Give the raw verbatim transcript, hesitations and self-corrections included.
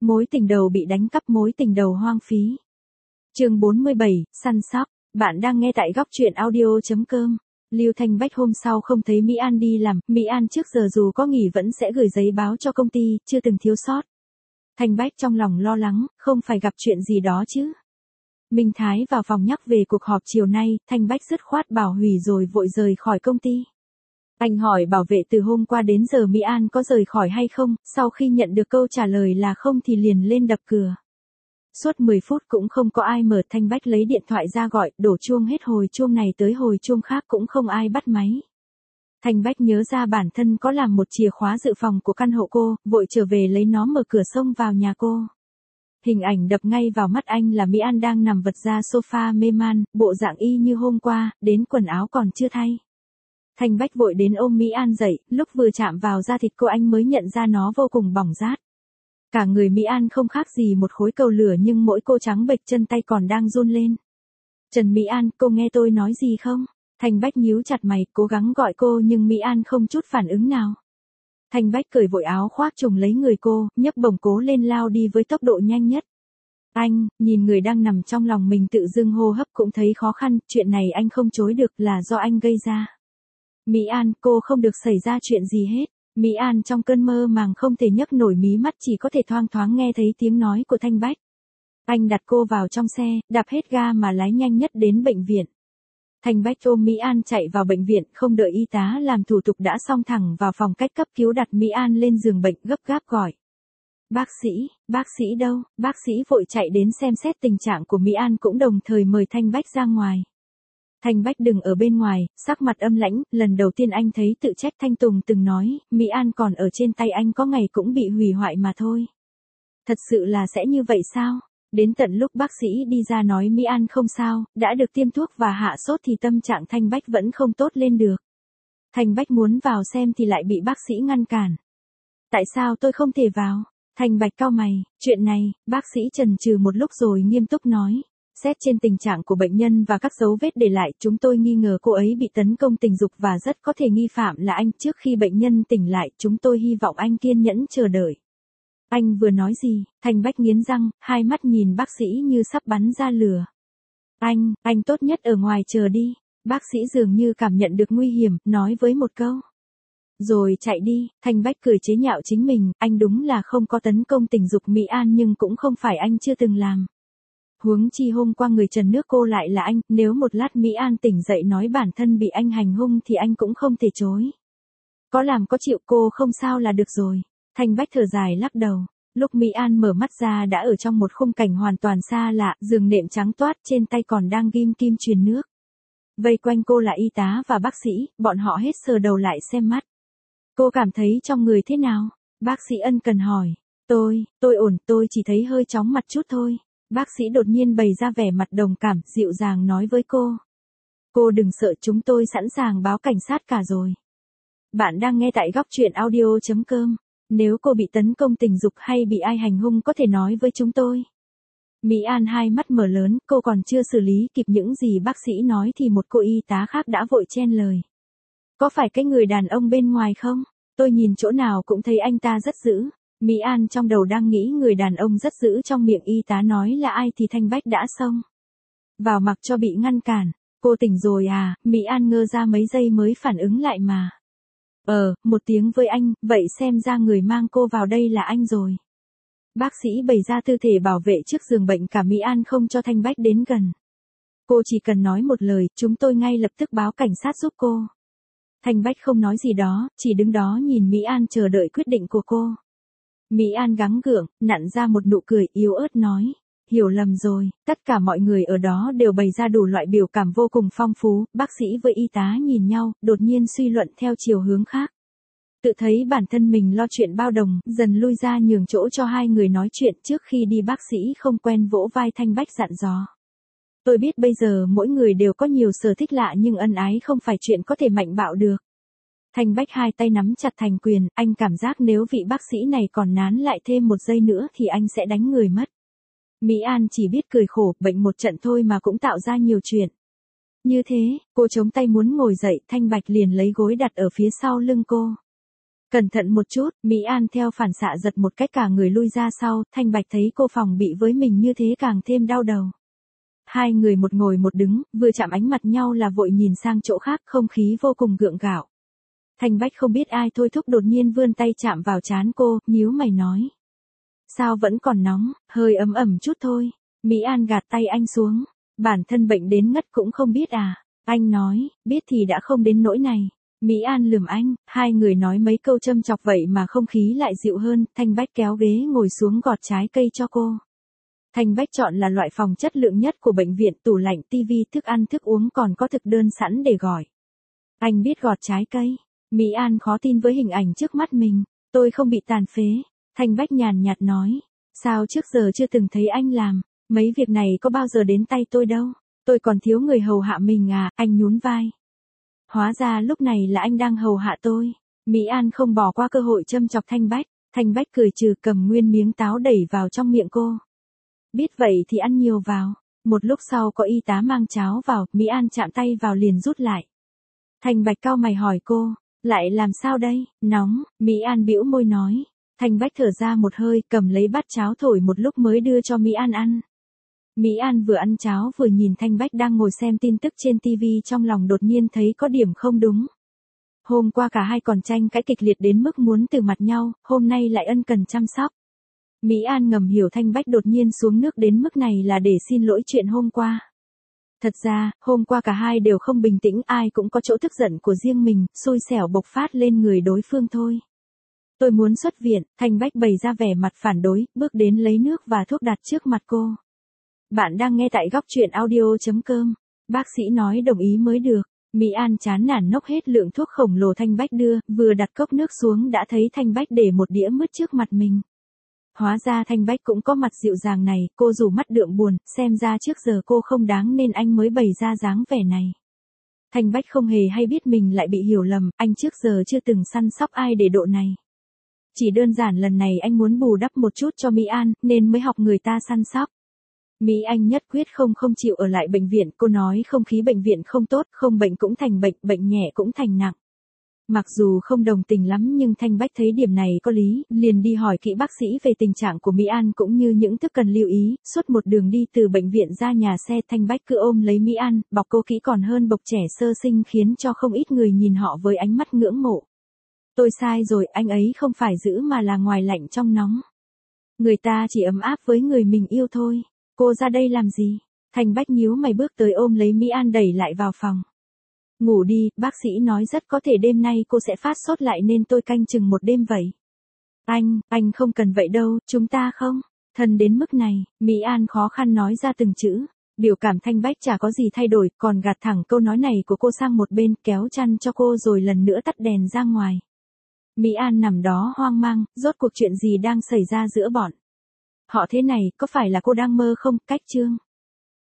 Mối tình đầu bị đánh cắp, mối tình đầu hoang phí. Chương bốn mươi bảy, săn sóc. Bạn đang nghe tại góc truyện audio chấm com. Lưu Thanh Bách hôm sau không thấy Mỹ An đi làm, Mỹ An trước giờ dù có nghỉ vẫn sẽ gửi giấy báo cho công ty, chưa từng thiếu sót. Thanh Bách trong lòng lo lắng, không phải gặp chuyện gì đó chứ. Minh Thái vào phòng nhắc về cuộc họp chiều nay, Thanh Bách dứt khoát bảo hủy rồi vội rời khỏi công ty. Anh hỏi bảo vệ từ hôm qua đến giờ Mỹ An có rời khỏi hay không, sau khi nhận được câu trả lời là không thì liền lên đập cửa. Suốt mười phút cũng không có ai mở, Thanh Bách lấy điện thoại ra gọi, đổ chuông hết hồi chuông này tới hồi chuông khác cũng không ai bắt máy. Thanh Bách nhớ ra bản thân có làm một chìa khóa dự phòng của căn hộ cô, vội trở về lấy nó mở cửa xông vào nhà cô. Hình ảnh đập ngay vào mắt anh là Mỹ An đang nằm vật ra sofa mê man, bộ dạng y như hôm qua, đến quần áo còn chưa thay. Thanh Bách vội đến ôm Mỹ An dậy, lúc vừa chạm vào da thịt cô anh mới nhận ra nó vô cùng bỏng rát. Cả người Mỹ An không khác gì một khối cầu lửa nhưng mỗi cô trắng bệch, chân tay còn đang run lên. Trần Mỹ An, cô nghe tôi nói gì không? Thanh Bách nhíu chặt mày, cố gắng gọi cô nhưng Mỹ An không chút phản ứng nào. Thanh Bách cởi vội áo khoác trùm lấy người cô, nhấc bổng cố lên lao đi với tốc độ nhanh nhất. Anh, nhìn người đang nằm trong lòng mình tự dưng hô hấp cũng thấy khó khăn, chuyện này anh không chối được là do anh gây ra. Mỹ An, cô không được xảy ra chuyện gì hết. Mỹ An trong cơn mơ màng không thể nhấc nổi mí mắt, chỉ có thể thoang thoáng nghe thấy tiếng nói của Thanh Bách. Anh đặt cô vào trong xe, đạp hết ga mà lái nhanh nhất đến bệnh viện. Thanh Bách ôm Mỹ An chạy vào bệnh viện, không đợi y tá làm thủ tục đã xông thẳng vào phòng cách cấp cứu, đặt Mỹ An lên giường bệnh, gấp gáp gọi. Bác sĩ, bác sĩ đâu? Bác sĩ vội chạy đến xem xét tình trạng của Mỹ An cũng đồng thời mời Thanh Bách ra ngoài. Thanh Bách đừng ở bên ngoài, sắc mặt âm lãnh, lần đầu tiên anh thấy tự trách. Thanh Tùng từng nói, Mỹ An còn ở trên tay anh có ngày cũng bị hủy hoại mà thôi. Thật sự là sẽ như vậy sao? Đến tận lúc bác sĩ đi ra nói Mỹ An không sao, đã được tiêm thuốc và hạ sốt thì tâm trạng Thanh Bách vẫn không tốt lên được. Thanh Bách muốn vào xem thì lại bị bác sĩ ngăn cản. Tại sao tôi không thể vào? Thanh Bách cau mày, chuyện này, bác sĩ chần chừ một lúc rồi nghiêm túc nói. Xét trên tình trạng của bệnh nhân và các dấu vết để lại, chúng tôi nghi ngờ cô ấy bị tấn công tình dục và rất có thể nghi phạm là anh. Trước khi bệnh nhân tỉnh lại, chúng tôi hy vọng anh kiên nhẫn chờ đợi. Anh vừa nói gì? Thanh Bách nghiến răng, hai mắt nhìn bác sĩ như sắp bắn ra lửa. Anh, anh tốt nhất ở ngoài chờ đi. Bác sĩ dường như cảm nhận được nguy hiểm, nói với một câu. Rồi chạy đi. Thanh Bách cười chế nhạo chính mình, anh đúng là không có tấn công tình dục Mỹ An nhưng cũng không phải anh chưa từng làm. Huống chi hôm qua người trần nước cô lại là anh, nếu một lát Mỹ An tỉnh dậy nói bản thân bị anh hành hung thì anh cũng không thể chối. Có làm có chịu, cô không sao là được rồi. Thanh Bách thở dài lắc đầu. Lúc Mỹ An mở mắt ra đã ở trong một khung cảnh hoàn toàn xa lạ, giường nệm trắng toát, trên tay còn đang ghim kim truyền nước. Vây quanh cô là y tá và bác sĩ, bọn họ hết sờ đầu lại xem mắt. Cô cảm thấy trong người thế nào? Bác sĩ ân cần hỏi. Tôi, tôi ổn, tôi chỉ thấy hơi chóng mặt chút thôi. Bác sĩ đột nhiên bày ra vẻ mặt đồng cảm, dịu dàng nói với cô. Cô đừng sợ, chúng tôi sẵn sàng báo cảnh sát cả rồi. Bạn đang nghe tại góc truyện audio chấm com. Nếu cô bị tấn công tình dục hay bị ai hành hung có thể nói với chúng tôi. Mỹ An hai mắt mở lớn, cô còn chưa xử lý kịp những gì bác sĩ nói thì một cô y tá khác đã vội chen lời. Có phải cái người đàn ông bên ngoài không? Tôi nhìn chỗ nào cũng thấy anh ta rất dữ. Mỹ An trong đầu đang nghĩ người đàn ông rất dữ trong miệng y tá nói là ai thì Thanh Bách đã xông vào mặc cho bị ngăn cản. Cô tỉnh rồi à? Mỹ An ngơ ra mấy giây mới phản ứng lại mà. Ờ, một tiếng với anh, vậy xem ra người mang cô vào đây là anh rồi. Bác sĩ bày ra tư thế bảo vệ trước giường bệnh, cả Mỹ An không cho Thanh Bách đến gần. Cô chỉ cần nói một lời, chúng tôi ngay lập tức báo cảnh sát giúp cô. Thanh Bách không nói gì đó, chỉ đứng đó nhìn Mỹ An chờ đợi quyết định của cô. Mỹ An gắng gượng, nặn ra một nụ cười yếu ớt nói. Hiểu lầm rồi. Tất cả mọi người ở đó đều bày ra đủ loại biểu cảm vô cùng phong phú, bác sĩ với y tá nhìn nhau, đột nhiên suy luận theo chiều hướng khác. Tự thấy bản thân mình lo chuyện bao đồng, dần lui ra nhường chỗ cho hai người nói chuyện. Trước khi đi bác sĩ không quen vỗ vai Thanh Bách dặn dò. Tôi biết bây giờ mỗi người đều có nhiều sở thích lạ nhưng ân ái không phải chuyện có thể mạnh bạo được. Thanh Bách hai tay nắm chặt thành quyền, anh cảm giác nếu vị bác sĩ này còn nán lại thêm một giây nữa thì anh sẽ đánh người mất. Mỹ An chỉ biết cười khổ, bệnh một trận thôi mà cũng tạo ra nhiều chuyện. Như thế, cô chống tay muốn ngồi dậy, Thanh Bạch liền lấy gối đặt ở phía sau lưng cô. Cẩn thận một chút, Mỹ An theo phản xạ giật một cách cả người lui ra sau, Thanh Bạch thấy cô phòng bị với mình như thế càng thêm đau đầu. Hai người một ngồi một đứng, vừa chạm ánh mặt nhau là vội nhìn sang chỗ khác, không khí vô cùng gượng gạo. Thanh Bách không biết ai thôi thúc đột nhiên vươn tay chạm vào trán cô, nhíu mày nói. Sao vẫn còn nóng, hơi ấm ẩm chút thôi. Mỹ An gạt tay anh xuống. Bản thân bệnh đến ngất cũng không biết à. Anh nói, biết thì đã không đến nỗi này. Mỹ An lườm anh, hai người nói mấy câu châm chọc vậy mà không khí lại dịu hơn. Thanh Bách kéo ghế ngồi xuống gọt trái cây cho cô. Thanh Bách chọn là loại phòng chất lượng nhất của bệnh viện, tủ lạnh, tivi, thức ăn thức uống còn có thực đơn sẵn để gọi. Anh biết gọt trái cây. Mỹ An khó tin với hình ảnh trước mắt mình. Tôi không bị tàn phế. Thanh Bách nhàn nhạt nói. Sao trước giờ chưa từng thấy anh làm. Mấy việc này có bao giờ đến tay tôi đâu. Tôi còn thiếu người hầu hạ mình à, anh nhún vai. Hóa ra lúc này là anh đang hầu hạ tôi. Mỹ An không bỏ qua cơ hội châm chọc Thanh Bách. Thanh Bách cười trừ cầm nguyên miếng táo đẩy vào trong miệng cô. Biết vậy thì ăn nhiều vào. Một lúc sau có y tá mang cháo vào, Mỹ An chạm tay vào liền rút lại. Thanh Bạch cau mày hỏi cô. Lại làm sao đây, nóng, Mỹ An bĩu môi nói. Thanh Bách thở ra một hơi, cầm lấy bát cháo thổi một lúc mới đưa cho Mỹ An ăn. Mỹ An vừa ăn cháo vừa nhìn Thanh Bách đang ngồi xem tin tức trên tivi, trong lòng đột nhiên thấy có điểm không đúng. Hôm qua cả hai còn tranh cãi kịch liệt đến mức muốn từ mặt nhau, hôm nay lại ân cần chăm sóc. Mỹ An ngầm hiểu Thanh Bách đột nhiên xuống nước đến mức này là để xin lỗi chuyện hôm qua. Thật ra, hôm qua cả hai đều không bình tĩnh, ai cũng có chỗ tức giận của riêng mình, xui xẻo bộc phát lên người đối phương thôi. Tôi muốn xuất viện, Thanh Bách bày ra vẻ mặt phản đối, bước đến lấy nước và thuốc đặt trước mặt cô. Bạn đang nghe tại góc truyện audio chấm com. Bác sĩ nói đồng ý mới được. Mỹ An chán nản nốc hết lượng thuốc khổng lồ Thanh Bách đưa, vừa đặt cốc nước xuống đã thấy Thanh Bách để một đĩa mứt trước mặt mình. Hóa ra Thanh Bách cũng có mặt dịu dàng này, cô rủ mắt đượm buồn, xem ra trước giờ cô không đáng nên anh mới bày ra dáng vẻ này. Thanh Bách không hề hay biết mình lại bị hiểu lầm, anh trước giờ chưa từng săn sóc ai để độ này. Chỉ đơn giản lần này anh muốn bù đắp một chút cho Mỹ An, nên mới học người ta săn sóc. Mỹ Anh nhất quyết không không chịu ở lại bệnh viện, cô nói không khí bệnh viện không tốt, không bệnh cũng thành bệnh, bệnh nhẹ cũng thành nặng. Mặc dù không đồng tình lắm nhưng Thanh Bách thấy điểm này có lý, liền đi hỏi kỹ bác sĩ về tình trạng của Mỹ An cũng như những thứ cần lưu ý. Suốt một đường đi từ bệnh viện ra nhà xe, Thanh Bách cứ ôm lấy Mỹ An, bọc cô kỹ còn hơn bọc trẻ sơ sinh, khiến cho không ít người nhìn họ với ánh mắt ngưỡng mộ. Tôi sai rồi, anh ấy không phải giữ mà là ngoài lạnh trong nóng. Người ta chỉ ấm áp với người mình yêu thôi. Cô ra đây làm gì? Thanh Bách nhíu mày bước tới ôm lấy Mỹ An đẩy lại vào phòng. Ngủ đi, bác sĩ nói rất có thể đêm nay cô sẽ phát sốt lại nên tôi canh chừng một đêm vậy. Anh, anh không cần vậy đâu, chúng ta không. Thân đến mức này, Mỹ An khó khăn nói ra từng chữ. Biểu cảm Thanh Bách chả có gì thay đổi, còn gạt thẳng câu nói này của cô sang một bên, kéo chăn cho cô rồi lần nữa tắt đèn ra ngoài. Mỹ An nằm đó hoang mang, rốt cuộc chuyện gì đang xảy ra giữa bọn họ thế này, có phải là cô đang mơ không? Cách chương